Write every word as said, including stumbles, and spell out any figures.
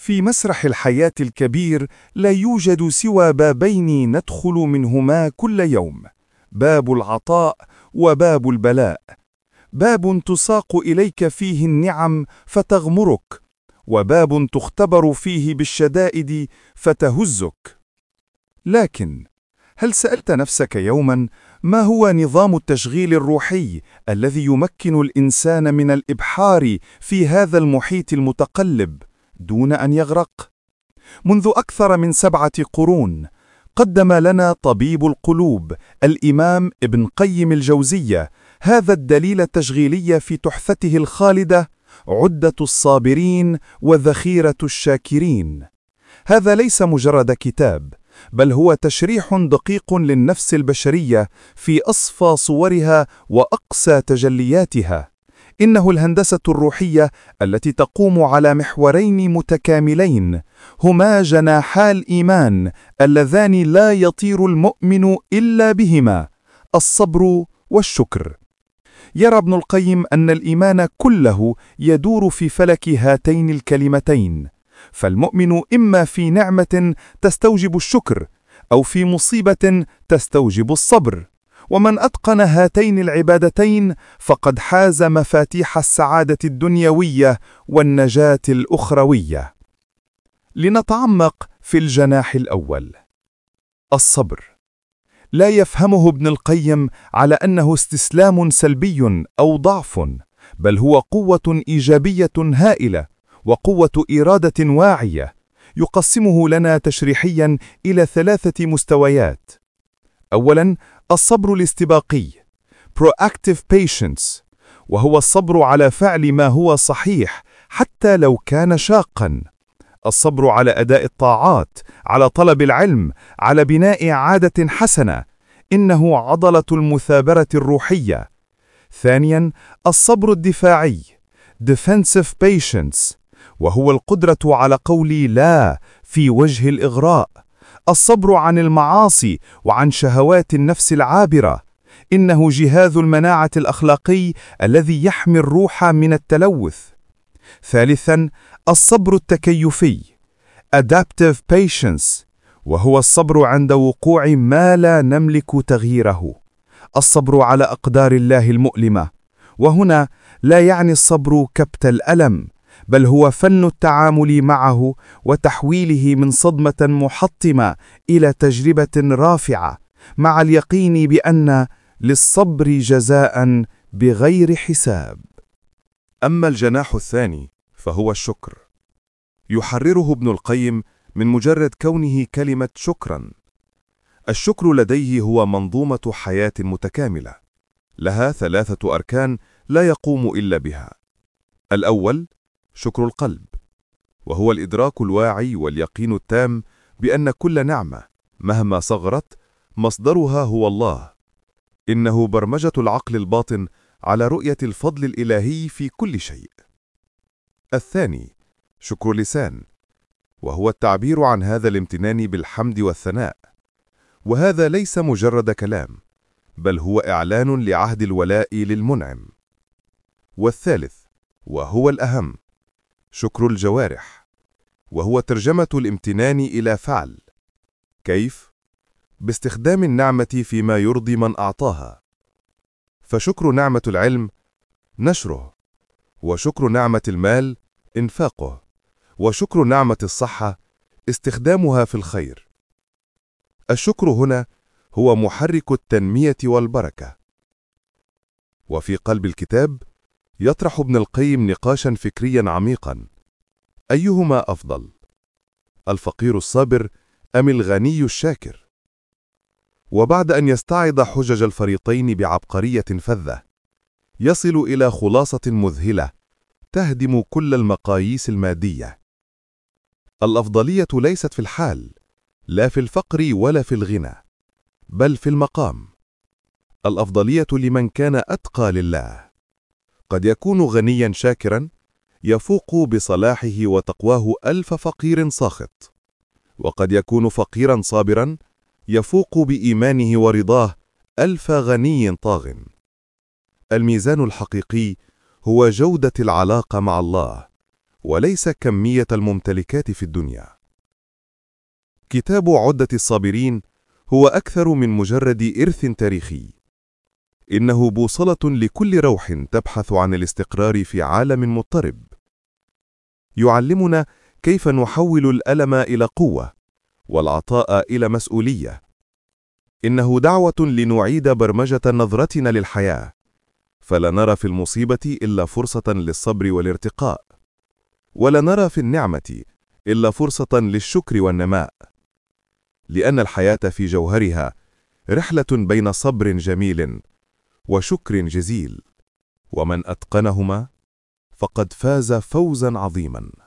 في مسرح الحياة الكبير لا يوجد سوى بابين ندخل منهما كل يوم، باب العطاء وباب البلاء. باب تساق إليك فيه النعم فتغمرك، وباب تختبر فيه بالشدائد فتهزك. لكن هل سألت نفسك يوما ما هو نظام التشغيل الروحي الذي يمكن الإنسان من الإبحار في هذا المحيط المتقلب دون أن يغرق؟ منذ أكثر من سبعة قرون قدم لنا طبيب القلوب الإمام ابن قيم الجوزية هذا الدليل التشغيلي في تحفته الخالدة عدة الصابرين وذخيرة الشاكرين. هذا ليس مجرد كتاب، بل هو تشريح دقيق للنفس البشرية في أصفى صورها وأقسى تجلياتها. إنه الهندسة الروحية التي تقوم على محورين متكاملين هما جناحا الإيمان اللذان لا يطير المؤمن إلا بهما: الصبر والشكر. يرى ابن القيم أن الإيمان كله يدور في فلك هاتين الكلمتين، فالمؤمن إما في نعمة تستوجب الشكر أو في مصيبة تستوجب الصبر، ومن أتقن هاتين العبادتين فقد حاز مفاتيح السعادة الدنيوية والنجاة الأخروية. لنتعمق في الجناح الأول، الصبر. لا يفهمه ابن القيم على أنه استسلام سلبي أو ضعف، بل هو قوة إيجابية هائلة وقوة إرادة واعية. يقسمه لنا تشريحيا إلى ثلاثة مستويات. أولا، الصبر الاستباقي proactive patience، وهو الصبر على فعل ما هو صحيح حتى لو كان شاقا. الصبر على أداء الطاعات، على طلب العلم، على بناء عادة حسنة، إنه عضلة المثابرة الروحية. ثانيا، الصبر الدفاعي defensive patience، وهو القدرة على قول لا في وجه الإغراء. الصبر عن المعاصي وعن شهوات النفس العابرة، إنه جهاز المناعة الأخلاقي الذي يحمي الروح من التلوث. ثالثا، الصبر التكيفي adaptive patience، وهو الصبر عند وقوع ما لا نملك تغييره. الصبر على أقدار الله المؤلمة، وهنا لا يعني الصبر كبت الألم، بل هو فن التعامل معه وتحويله من صدمة محطمة إلى تجربة رافعة، مع اليقين بأن للصبر جزاء بغير حساب. أما الجناح الثاني فهو الشكر. يحرره ابن القيم من مجرد كونه كلمة شكرا. الشكر لديه هو منظومة حياة متكاملة، لها ثلاثة أركان لا يقوم إلا بها. الأول، شكر القلب، وهو الإدراك الواعي واليقين التام بأن كل نعمة مهما صغرت مصدرها هو الله. إنه برمجة العقل الباطن على رؤية الفضل الإلهي في كل شيء. الثاني، شكر اللسان، وهو التعبير عن هذا الامتنان بالحمد والثناء، وهذا ليس مجرد كلام، بل هو إعلان لعهد الولاء للمنعم. والثالث، وهو الأهم، شكر الجوارح، وهو ترجمة الامتنان إلى فعل. كيف؟ باستخدام النعمة فيما يرضي من أعطاها. فشكر نعمة العلم نشره، وشكر نعمة المال إنفاقه، وشكر نعمة الصحة استخدامها في الخير. الشكر هنا هو محرك التنمية والبركة. وفي قلب الكتاب يطرح ابن القيم نقاشا فكريا عميقا: أيهما أفضل، الفقير الصابر أم الغني الشاكر؟ وبعد أن يستعرض حجج الفريقين بعبقرية فذة، يصل إلى خلاصة مذهلة تهدم كل المقاييس المادية. الأفضلية ليست في الحال، لا في الفقر ولا في الغنى، بل في المقام. الأفضلية لمن كان أتقى لله. قد يكون غنيا شاكرا يفوق بصلاحه وتقواه ألف فقير ساخط، وقد يكون فقيرا صابرا يفوق بإيمانه ورضاه ألف غني طاغ. الميزان الحقيقي هو جودة العلاقة مع الله، وليس كمية الممتلكات في الدنيا. كتاب عدة الصابرين هو أكثر من مجرد إرث تاريخي. إنه بوصلة لكل روح تبحث عن الاستقرار في عالم مضطرب. يعلمنا كيف نحول الألم إلى قوة، والعطاء إلى مسؤولية. إنه دعوة لنعيد برمجة نظرتنا للحياة، فلا نرى في المصيبة إلا فرصة للصبر والارتقاء، ولا نرى في النعمة إلا فرصة للشكر والنماء. لأن الحياة في جوهرها رحلة بين صبر جميل وشكر جزيل، ومن أتقنهما فقد فاز فوزا عظيما.